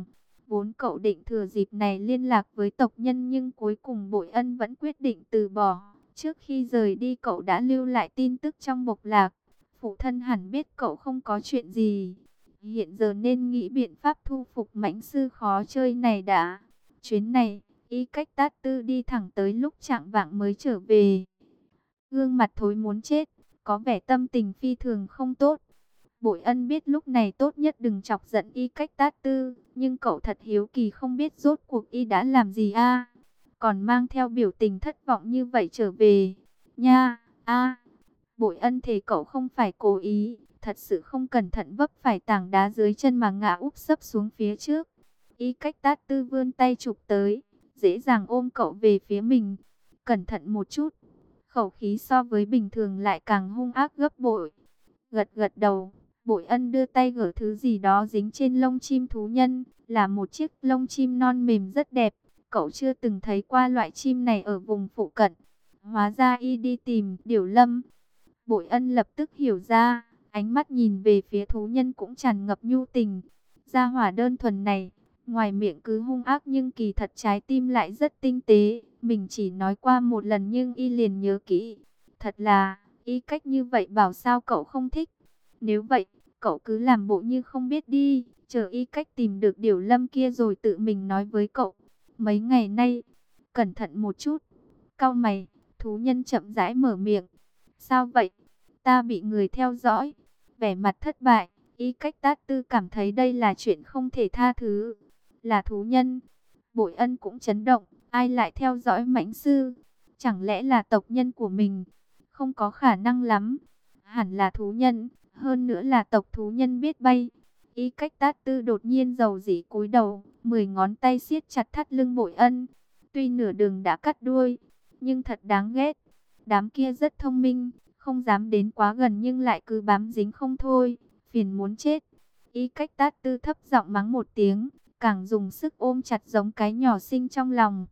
Vốn cậu định thừa dịp này liên lạc với tộc nhân, nhưng cuối cùng Bội Ân vẫn quyết định từ bỏ. Trước khi rời đi cậu đã lưu lại tin tức trong bộc lạc. Phụ thân hẳn biết cậu không có chuyện gì. Hiện giờ nên nghĩ biện pháp thu phục mãnh sư khó chơi này đã. Chuyến này, Y Cách Tát Tư đi thẳng tới lúc chạng vạng mới trở về. Gương mặt thối muốn chết, có vẻ tâm tình phi thường không tốt. Bội Ân biết lúc này tốt nhất đừng chọc giận Y Cách Tát Tư, nhưng cậu thật hiếu kỳ không biết rốt cuộc Y đã làm gì a, còn mang theo biểu tình thất vọng như vậy trở về. Nha, a. Bội Ân thề cậu không phải cố ý, thật sự không cẩn thận vấp phải tảng đá dưới chân mà ngã úp sấp xuống phía trước. Y Cách Tát Tư vươn tay chụp tới, dễ dàng ôm cậu về phía mình. Cẩn thận một chút. Khẩu khí so với bình thường lại càng hung ác gấp bội. Gật gật đầu, Bội Ân đưa tay gỡ thứ gì đó dính trên lông chim thú nhân, là một chiếc lông chim non mềm rất đẹp. Cậu chưa từng thấy qua loại chim này ở vùng phụ cận. Hóa ra Y đi tìm Điểu Lâm. Bội Ân lập tức hiểu ra, ánh mắt nhìn về phía thú nhân cũng tràn ngập nhu tình. Gia hỏa đơn thuần này, ngoài miệng cứ hung ác nhưng kỳ thật trái tim lại rất tinh tế. Mình chỉ nói qua một lần nhưng Y liền nhớ kỹ. Thật là, Y cách như vậy bảo sao cậu không thích. Nếu vậy, cậu cứ làm bộ như không biết đi, chờ Y cách tìm được Điểu Lâm kia rồi tự mình nói với cậu. Mấy ngày nay, cẩn thận một chút. Cau mày, thú nhân chậm rãi mở miệng. Sao vậy? Ta bị người theo dõi. Vẻ mặt thất bại, Y Cách Tát Tư cảm thấy đây là chuyện không thể tha thứ. Là thú nhân. Bội Ân cũng chấn động, ai lại theo dõi mãnh sư? Chẳng lẽ là tộc nhân của mình? Không có khả năng lắm. Hẳn là thú nhân, hơn nữa là tộc thú nhân biết bay. Y Cách Tát Tư đột nhiên rầu rĩ cúi đầu, mười ngón tay siết chặt thắt lưng Bội Ân. Tuy nửa đường đã cắt đuôi, nhưng thật đáng ghét. Đám kia rất thông minh, không dám đến quá gần nhưng lại cứ bám dính không thôi, phiền muốn chết. Y Cách Tát Tư thấp giọng mắng một tiếng, càng dùng sức ôm chặt giống cái nhỏ xinh trong lòng.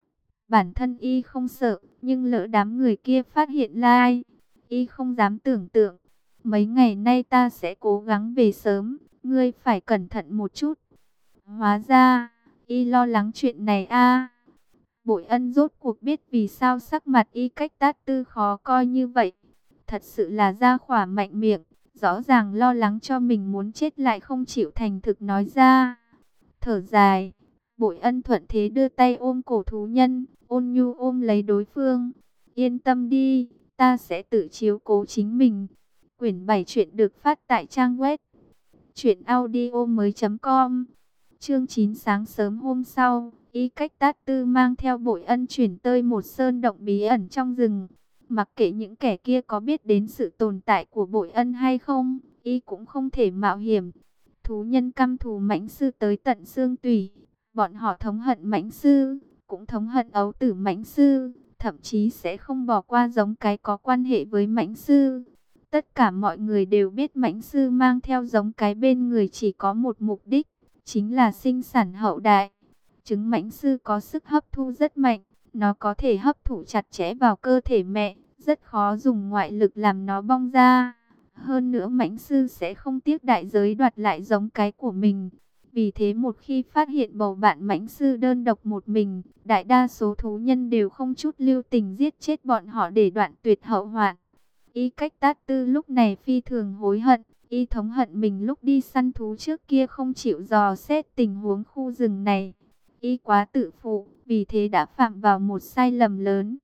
Bản thân Y không sợ, nhưng lỡ đám người kia phát hiện là ai, Y không dám tưởng tượng. Mấy ngày nay ta sẽ cố gắng về sớm, ngươi phải cẩn thận một chút. Hóa ra, Y lo lắng chuyện này a. Bội Ân rốt cuộc biết vì sao sắc mặt Y Cách Tát Tư khó coi như vậy. Thật sự là gia khỏa mạnh miệng, rõ ràng lo lắng cho mình muốn chết lại không chịu thành thực nói ra. Thở dài, Bội Ân thuận thế đưa tay ôm cổ thú nhân, ôn nhu ôm lấy đối phương. Yên tâm đi, ta sẽ tự chiếu cố chính mình. Quyển bảy truyện được phát tại trang web truyện audio mới.com. Chương chín sáng sớm hôm sau, Y Cách Tát Tư mang theo Bội Ân chuyển tới một sơn động bí ẩn trong rừng. Mặc kệ những kẻ kia có biết đến sự tồn tại của Bội Ân hay không, Y cũng không thể mạo hiểm. Thú nhân căm thù mãnh sư tới tận xương tủy. Bọn họ thống hận mãnh sư, cũng thống hận ấu tử mãnh sư, thậm chí sẽ không bỏ qua giống cái có quan hệ với mãnh sư. Tất cả mọi người đều biết mãnh sư mang theo giống cái bên người chỉ có một mục đích, chính là sinh sản hậu đại. Trứng mãnh sư có sức hấp thu rất mạnh, nó có thể hấp thụ chặt chẽ vào cơ thể mẹ, rất khó dùng ngoại lực làm nó bong ra. Hơn nữa mãnh sư sẽ không tiếc đại giới đoạt lại giống cái của mình. Vì thế một khi phát hiện bầu bạn mãnh sư đơn độc một mình, đại đa số thú nhân đều không chút lưu tình giết chết bọn họ để đoạn tuyệt hậu hoạn. Y Cách Tát Tư lúc này phi thường hối hận, Y thống hận mình lúc đi săn thú trước kia không chịu dò xét tình huống khu rừng này. Y quá tự phụ, vì thế đã phạm vào một sai lầm lớn.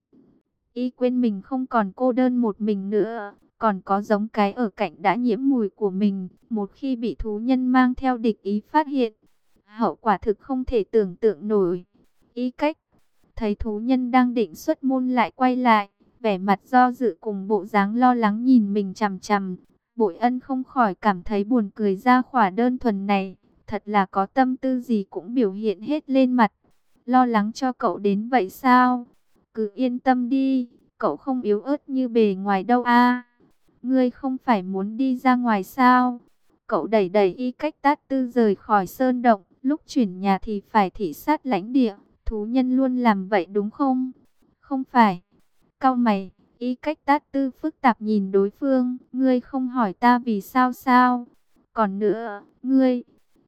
Y quên mình không còn cô đơn một mình nữa, còn có giống cái ở cạnh đã nhiễm mùi của mình. Một khi bị thú nhân mang theo địch ý phát hiện, hậu quả thực không thể tưởng tượng nổi. Y Cách thấy thú nhân đang định xuất môn lại quay lại, vẻ mặt do dự cùng bộ dáng lo lắng nhìn mình chằm chằm. Bội Ân không khỏi cảm thấy buồn cười, ra khỏa đơn thuần này, thật là có tâm tư gì cũng biểu hiện hết lên mặt. Lo lắng cho cậu đến vậy sao? Cứ yên tâm đi, cậu không yếu ớt như bề ngoài đâu a. Ngươi không phải muốn đi ra ngoài sao? Cậu đẩy đẩy Y Cách Tát Tư rời khỏi sơn động, lúc chuyển nhà thì phải thị sát lãnh địa, thú nhân luôn làm vậy đúng không? Không phải. Cau mày, Y Cách Tát Tư phức tạp nhìn đối phương, ngươi không hỏi ta vì sao sao? Còn nữa, ngươi,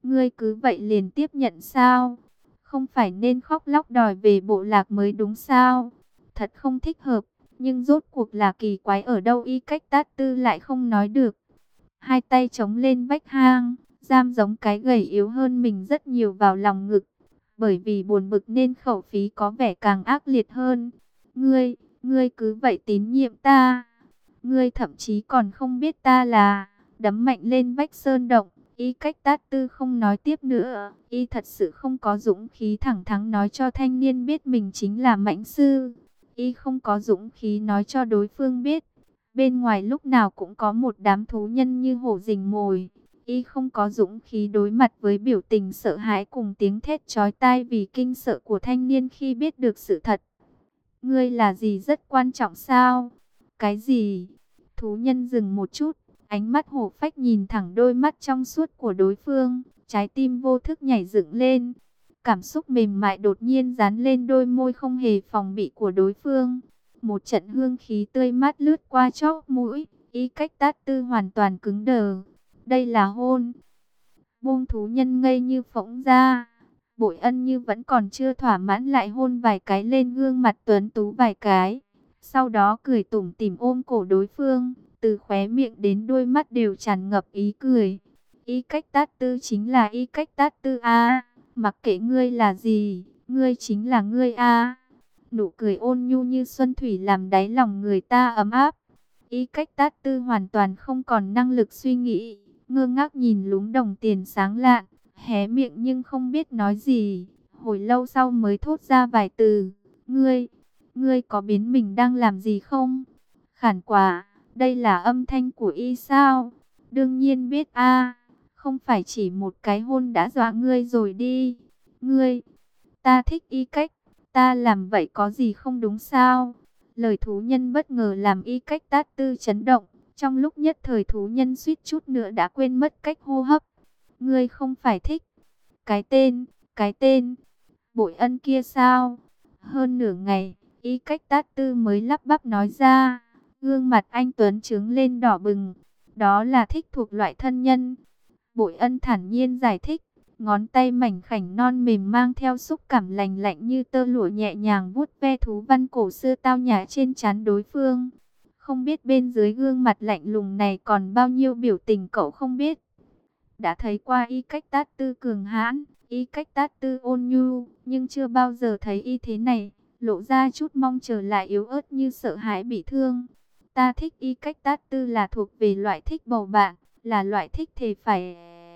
Ngươi cứ vậy liền tiếp nhận sao? Không phải nên khóc lóc đòi về bộ lạc mới đúng sao? Thật không thích hợp, nhưng rốt cuộc là kỳ quái ở đâu Y Cách Tát Tư lại không nói được. Hai tay chống lên vách hang, giam giống cái gầy yếu hơn mình rất nhiều vào lòng ngực. Bởi vì buồn bực nên khẩu khí có vẻ càng ác liệt hơn. Ngươi, ngươi cứ vậy tín nhiệm ta. Ngươi thậm chí còn không biết ta là... Đấm mạnh lên vách sơn động. Y Cách Tát Tư không nói tiếp nữa. Y thật sự không có dũng khí thẳng thắn nói cho thanh niên biết mình chính là mãnh sư. Y không có dũng khí nói cho đối phương biết. Bên ngoài lúc nào cũng có một đám thú nhân như hổ rình mồi. Y không có dũng khí đối mặt với biểu tình sợ hãi cùng tiếng thét chói tai vì kinh sợ của thanh niên khi biết được sự thật. Ngươi là gì rất quan trọng sao? Cái gì? Thú nhân dừng một chút. Ánh mắt hổ phách nhìn thẳng đôi mắt trong suốt của đối phương, trái tim vô thức nhảy dựng lên. Cảm xúc mềm mại đột nhiên dán lên đôi môi không hề phòng bị của đối phương. Một trận hương khí tươi mát lướt qua chóp mũi, Y Cách Tát Tư hoàn toàn cứng đờ. Đây là hôn. Buông thú nhân ngây như phỗng ra. Bội Ân như vẫn còn chưa thỏa mãn lại hôn vài cái lên gương mặt tuấn tú vài cái. Sau đó cười tủm tỉm ôm cổ đối phương. Từ khóe miệng đến đôi mắt đều tràn ngập ý cười. Y Cách Tát Tư chính là Y Cách Tát Tư a, mặc kệ ngươi là gì, ngươi chính là ngươi a. Nụ cười ôn nhu như xuân thủy làm đáy lòng người ta ấm áp. Y Cách Tát Tư hoàn toàn không còn năng lực suy nghĩ, ngơ ngác nhìn lúm đồng tiền sáng lạn, hé miệng nhưng không biết nói gì. Hồi lâu sau mới thốt ra vài từ, ngươi, ngươi có biến mình đang làm gì không? Khản quả. Đây là âm thanh của Y sao? Đương nhiên biết a, không phải chỉ một cái hôn đã dọa ngươi rồi đi. Ngươi, ta thích Y Cách, ta làm vậy có gì không đúng sao? Lời thú nhân bất ngờ làm Y Cách Tát Tư chấn động. Trong lúc nhất thời thú nhân suýt chút nữa đã quên mất cách hô hấp. Ngươi không phải thích. Cái tên, cái tên, Bội Ân kia sao? Hơn nửa ngày, Y Cách Tát Tư mới lắp bắp nói ra. Gương mặt anh Tuấn trướng lên đỏ bừng. Đó là thích thuộc loại thân nhân. Bội Ân thản nhiên giải thích. Ngón tay mảnh khảnh non mềm mang theo xúc cảm lành lạnh như tơ lụa nhẹ nhàng vuốt ve thú văn cổ xưa tao nhã trên trán đối phương. Không biết bên dưới gương mặt lạnh lùng này còn bao nhiêu biểu tình cậu không biết. Đã thấy qua Y Cách Tát Tư cường hãn, Y Cách Tát Tư ôn nhu, nhưng chưa bao giờ thấy Y thế này, lộ ra chút mong chờ lại yếu ớt như sợ hãi bị thương. Ta thích Y Cách Tát Tư là thuộc về loại thích bầu bạn, là loại thích thề phải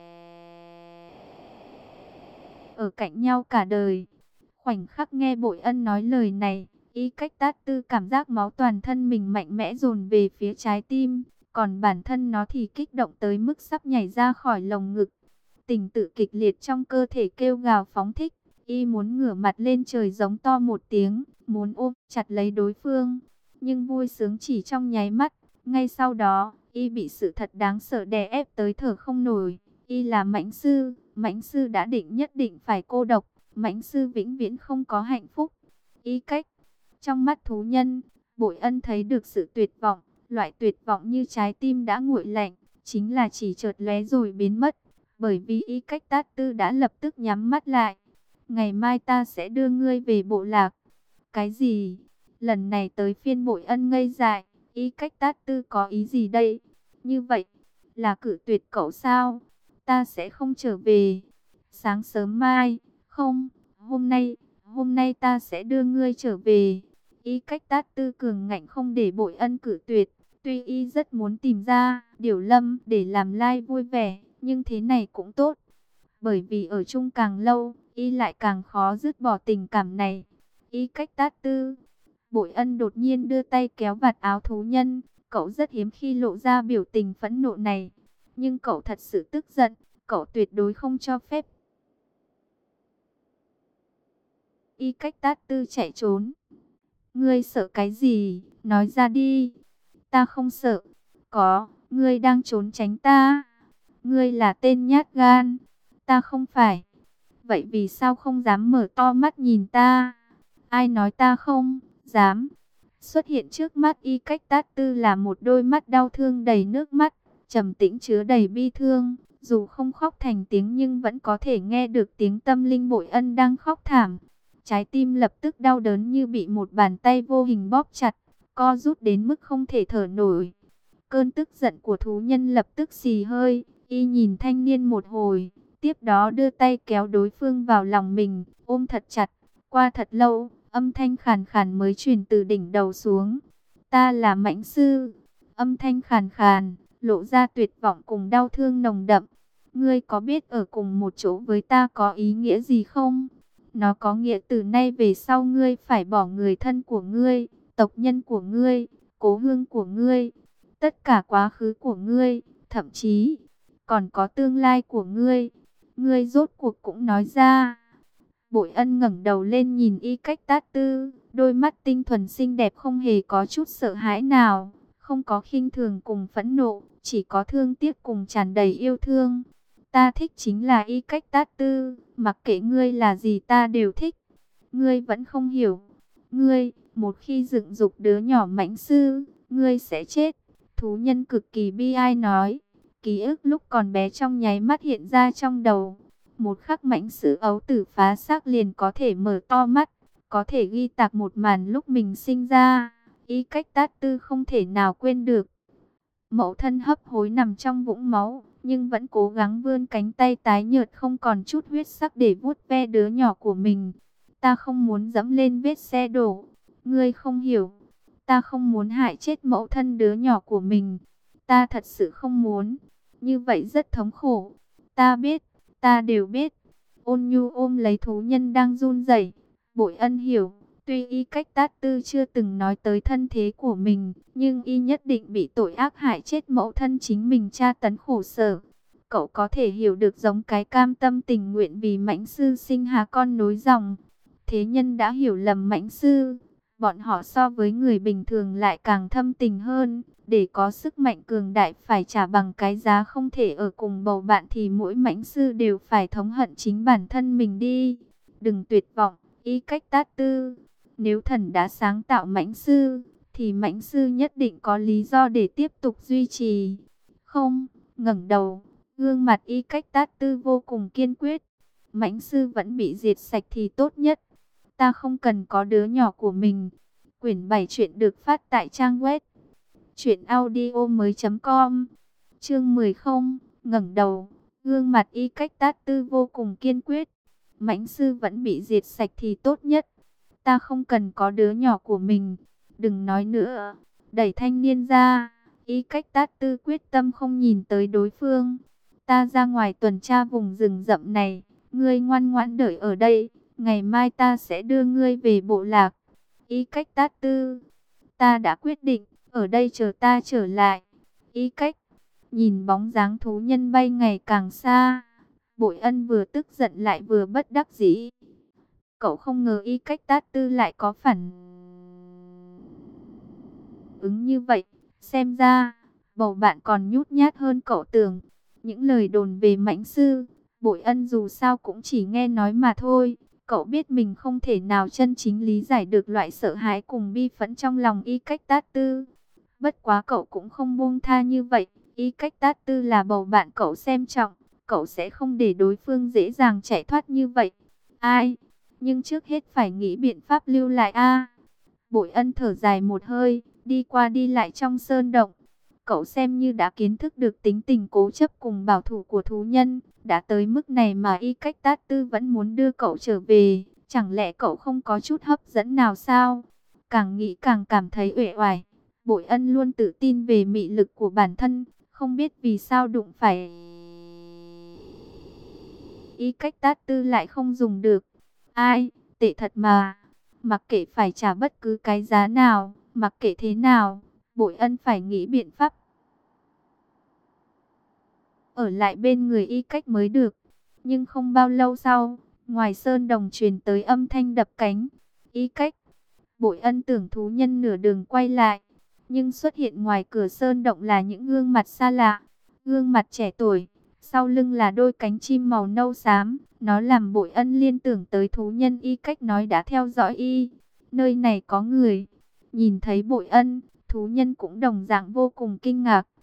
ở cạnh nhau cả đời. Khoảnh khắc nghe Bội Ân nói lời này, Y Cách Tát Tư cảm giác máu toàn thân mình mạnh mẽ dồn về phía trái tim, còn bản thân nó thì kích động tới mức sắp nhảy ra khỏi lồng ngực. Tình tự kịch liệt trong cơ thể kêu gào phóng thích, Y muốn ngửa mặt lên trời giống to một tiếng, muốn ôm chặt lấy đối phương. Nhưng vui sướng chỉ trong nháy mắt, ngay sau đó, Y bị sự thật đáng sợ đè ép tới thở không nổi. Y là mãnh sư, mãnh sư đã định nhất định phải cô độc, mãnh sư vĩnh viễn không có hạnh phúc. Y Cách, trong mắt thú nhân, Bội Ân thấy được sự tuyệt vọng, loại tuyệt vọng như trái tim đã nguội lạnh, chính là chỉ chợt lóe rồi biến mất, bởi vì Y Cách Tát Tư đã lập tức nhắm mắt lại. Ngày mai ta sẽ đưa ngươi về bộ lạc. Cái gì? Lần này tới phiên Bội Ân ngây dại, Y Cách Tát Tư có ý gì đây? Như vậy, là cử tuyệt cậu sao? Ta sẽ không trở về. Sáng sớm mai, không, hôm nay, hôm nay ta sẽ đưa ngươi trở về. Y Cách Tát Tư cường ngạnh không để Bội Ân cử tuyệt. Tuy Y rất muốn tìm ra Điểu Lâm để làm lai vui vẻ, nhưng thế này cũng tốt. Bởi vì ở chung càng lâu, Y lại càng khó dứt bỏ tình cảm này. Y Cách Tát Tư. Bội Ân đột nhiên đưa tay kéo vạt áo thú nhân. Cậu rất hiếm khi lộ ra biểu tình phẫn nộ này. Nhưng cậu thật sự tức giận. Cậu tuyệt đối không cho phép Y Cách Tát Tư chạy trốn. Ngươi sợ cái gì? Nói ra đi. Ta không sợ. Có, ngươi đang trốn tránh ta. Ngươi là tên nhát gan. Ta không phải. Vậy vì sao không dám mở to mắt nhìn ta? Ai nói ta không dám? Xuất hiện trước mắt Y Cách Tát Tư là một đôi mắt đau thương đầy nước mắt, trầm tĩnh chứa đầy bi thương. Dù không khóc thành tiếng nhưng vẫn có thể nghe được tiếng tâm linh Bội Ân đang khóc thảm. Trái tim lập tức đau đớn như bị một bàn tay vô hình bóp chặt, co rút đến mức không thể thở nổi. Cơn tức giận của thú nhân lập tức xì hơi, y nhìn thanh niên một hồi, tiếp đó đưa tay kéo đối phương vào lòng mình, ôm thật chặt. Qua thật lâu, âm thanh khàn khàn mới truyền từ đỉnh đầu xuống. Ta là Mãnh Sư. Âm thanh khàn khàn, lộ ra tuyệt vọng cùng đau thương nồng đậm. Ngươi có biết ở cùng một chỗ với ta có ý nghĩa gì không? Nó có nghĩa từ nay về sau ngươi phải bỏ người thân của ngươi, tộc nhân của ngươi, cố hương của ngươi, tất cả quá khứ của ngươi, thậm chí còn có tương lai của ngươi. Ngươi rốt cuộc cũng nói ra. Bội Ân ngẩng đầu lên nhìn Y Cách Tát Tư, đôi mắt tinh thuần xinh đẹp không hề có chút sợ hãi nào, không có khinh thường cùng phẫn nộ, chỉ có thương tiếc cùng tràn đầy yêu thương. Ta thích chính là Y Cách Tát Tư, mặc kệ ngươi là gì ta đều thích. Ngươi vẫn không hiểu. Ngươi, một khi dựng dục đứa nhỏ Mãnh Sư, ngươi sẽ chết. Thú nhân cực kỳ bi ai nói. Ký ức lúc còn bé trong nháy mắt hiện ra trong đầu. Một khắc Mãnh Sư ấu tử phá xác liền có thể mở to mắt, có thể ghi tạc một màn lúc mình sinh ra. Y Cách Tát Tư không thể nào quên được. Mẫu thân hấp hối nằm trong vũng máu, nhưng vẫn cố gắng vươn cánh tay tái nhợt không còn chút huyết sắc để vuốt ve đứa nhỏ của mình. Ta không muốn dẫm lên vết xe đổ. Ngươi không hiểu. Ta không muốn hại chết mẫu thân đứa nhỏ của mình. Ta thật sự không muốn. Như vậy rất thống khổ. Ta biết, ta đều biết. Ôn Nhu ôm lấy thú nhân đang run rẩy. Bội Ân hiểu. Tuy Y Cách Tát Tư chưa từng nói tới thân thế của mình, nhưng y nhất định bị tội ác hại chết mẫu thân chính mình tra tấn khổ sở. Cậu có thể hiểu được giống cái cam tâm tình nguyện vì Mãnh Sư sinh hạ con nối dòng. Thế nhân đã hiểu lầm Mãnh Sư. Bọn họ so với người bình thường lại càng thâm tình hơn. Để có sức mạnh cường đại phải trả bằng cái giá không thể ở cùng bầu bạn thì mỗi Mãnh Sư đều phải thống hận chính bản thân mình đi. Đừng tuyệt vọng, Y Cách Tát Tư. Nếu thần đã sáng tạo Mãnh Sư, thì Mãnh Sư nhất định có lý do để tiếp tục duy trì. Không, ngẩng đầu, gương mặt Y Cách Tát Tư vô cùng kiên quyết. Mãnh Sư vẫn bị diệt sạch thì tốt nhất. Ta không cần có đứa nhỏ của mình. Quyển bảy truyện được phát tại trang web truyện audio mới chấm com. Chương mười không, ngẩng đầu, gương mặt Y Cách Tát Tư vô cùng kiên quyết. Mãnh Sư vẫn bị diệt sạch thì tốt nhất. Ta không cần có đứa nhỏ của mình. Đừng nói nữa. Đẩy thanh niên ra. Y Cách Tát Tư quyết tâm không nhìn tới đối phương. Ta ra ngoài tuần tra vùng rừng rậm này. Ngươi ngoan ngoãn đợi ở đây. Ngày mai ta sẽ đưa ngươi về bộ lạc. Y Cách Tát Tư. Ta đã quyết định. Ở đây chờ ta trở lại. Y Cách. Nhìn bóng dáng thú nhân bay ngày càng xa. Bội Ân vừa tức giận lại vừa bất đắc dĩ. Cậu không ngờ Y Cách Tát Tư lại có phản ứng như vậy. Xem ra, bầu bạn còn nhút nhát hơn cậu tưởng. Những lời đồn về Mãnh Sư, Bội Ân dù sao cũng chỉ nghe nói mà thôi. Cậu biết mình không thể nào chân chính lý giải được loại sợ hãi cùng bi phẫn trong lòng Y Cách Tát Tư. Bất quá cậu cũng không buông tha như vậy. Y Cách Tát Tư là bầu bạn cậu xem trọng. Cậu sẽ không để đối phương dễ dàng chạy thoát như vậy. Ai? Nhưng trước hết phải nghĩ biện pháp lưu lại a. Bội Ân thở dài một hơi, đi qua đi lại trong sơn động. Cậu xem như đã kiến thức được tính tình cố chấp cùng bảo thủ của thú nhân. Đã tới mức này mà Y Cách Tát Tư vẫn muốn đưa cậu trở về. Chẳng lẽ cậu không có chút hấp dẫn nào sao? Càng nghĩ càng cảm thấy uể oải. Bội Ân luôn tự tin về mị lực của bản thân. Không biết vì sao đụng phải Y Cách Tát Tư lại không dùng được. Ai, tệ thật mà. Mặc kệ phải trả bất cứ cái giá nào, mặc kệ thế nào, Bội Ân phải nghĩ biện pháp ở lại bên người Y Cách mới được. Nhưng không bao lâu sau, ngoài sơn đồng truyền tới âm thanh đập cánh. Y Cách. Bội Ân tưởng thú nhân nửa đường quay lại, nhưng xuất hiện ngoài cửa sơn động là những gương mặt xa lạ, gương mặt trẻ tuổi, sau lưng là đôi cánh chim màu nâu xám. Nó làm Bội Ân liên tưởng tới thú nhân Y Cách nói đã theo dõi y. Nơi này có người. Nhìn thấy Bội Ân, thú nhân cũng đồng dạng vô cùng kinh ngạc.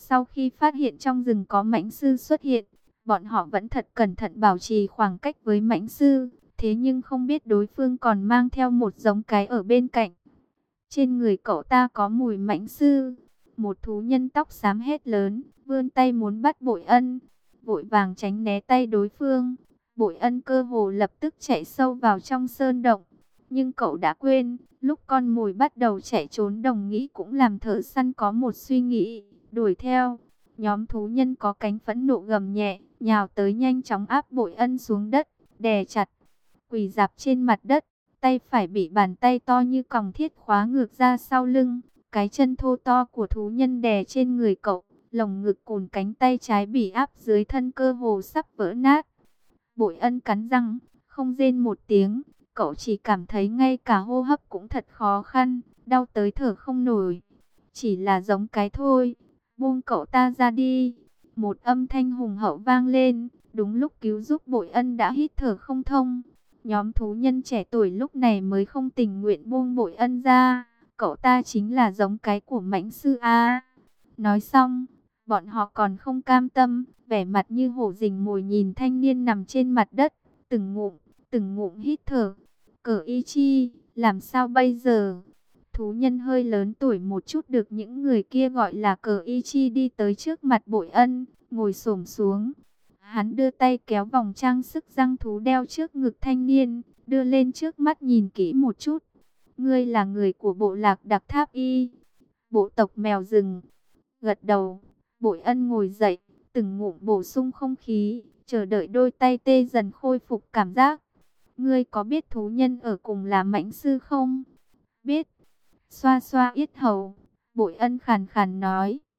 Sau khi phát hiện trong rừng có mãnh sư xuất hiện, bọn họ vẫn thật cẩn thận bảo trì khoảng cách với mãnh sư. Thế nhưng không biết đối phương còn mang theo một giống cái ở bên cạnh. Trên người cậu ta có mùi mãnh sư. Một thú nhân tóc xám hét lớn, vươn tay muốn bắt Bội Ân, vội vàng tránh né tay đối phương. Bội Ân cơ hồ lập tức chạy sâu vào trong sơn động. Nhưng cậu đã quên, lúc con mồi bắt đầu chạy trốn, đồng nghĩ cũng làm thợ săn có một suy nghĩ, đuổi theo. Nhóm thú nhân có cánh phẫn nộ gầm nhẹ, nhào tới nhanh chóng áp Bội Ân xuống đất, đè chặt, quỳ rạp trên mặt đất. Tay phải bị bàn tay to như còng thiết khóa ngược ra sau lưng. Cái chân thô to của thú nhân đè trên người cậu, lồng ngực cùn, cánh tay trái bị áp dưới thân cơ hồ sắp vỡ nát. Bội Ân cắn răng, không rên một tiếng. Cậu chỉ cảm thấy ngay cả hô hấp cũng thật khó khăn, đau tới thở không nổi. Chỉ là giống cái thôi, buông cậu ta ra đi. Một âm thanh hùng hậu vang lên, đúng lúc cứu giúp Bội Ân đã hít thở không thông. Nhóm thú nhân trẻ tuổi lúc này mới không tình nguyện buông Bội Ân ra. Cậu ta chính là giống cái của mãnh sư A. Nói xong, bọn họ còn không cam tâm, vẻ mặt như hổ rình mồi nhìn thanh niên nằm trên mặt đất, từng ngụm, từng ngụm hít thở. Cờ Y Chi, làm sao bây giờ? Thú nhân hơi lớn tuổi một chút được những người kia gọi là Cờ Y Chi đi tới trước mặt Bội Ân, ngồi xổm xuống. Hắn đưa tay kéo vòng trang sức răng thú đeo trước ngực thanh niên, đưa lên trước mắt nhìn kỹ một chút. Ngươi là người của bộ lạc Đặc Tháp Y, bộ tộc mèo rừng. Gật đầu, Bội Ân ngồi dậy, từng ngụm bổ sung không khí, chờ đợi đôi tay tê dần khôi phục cảm giác. Ngươi có biết thú nhân ở cùng là mãnh sư không? Biết. Xoa xoa yết hầu, Bội Ân khàn khàn nói.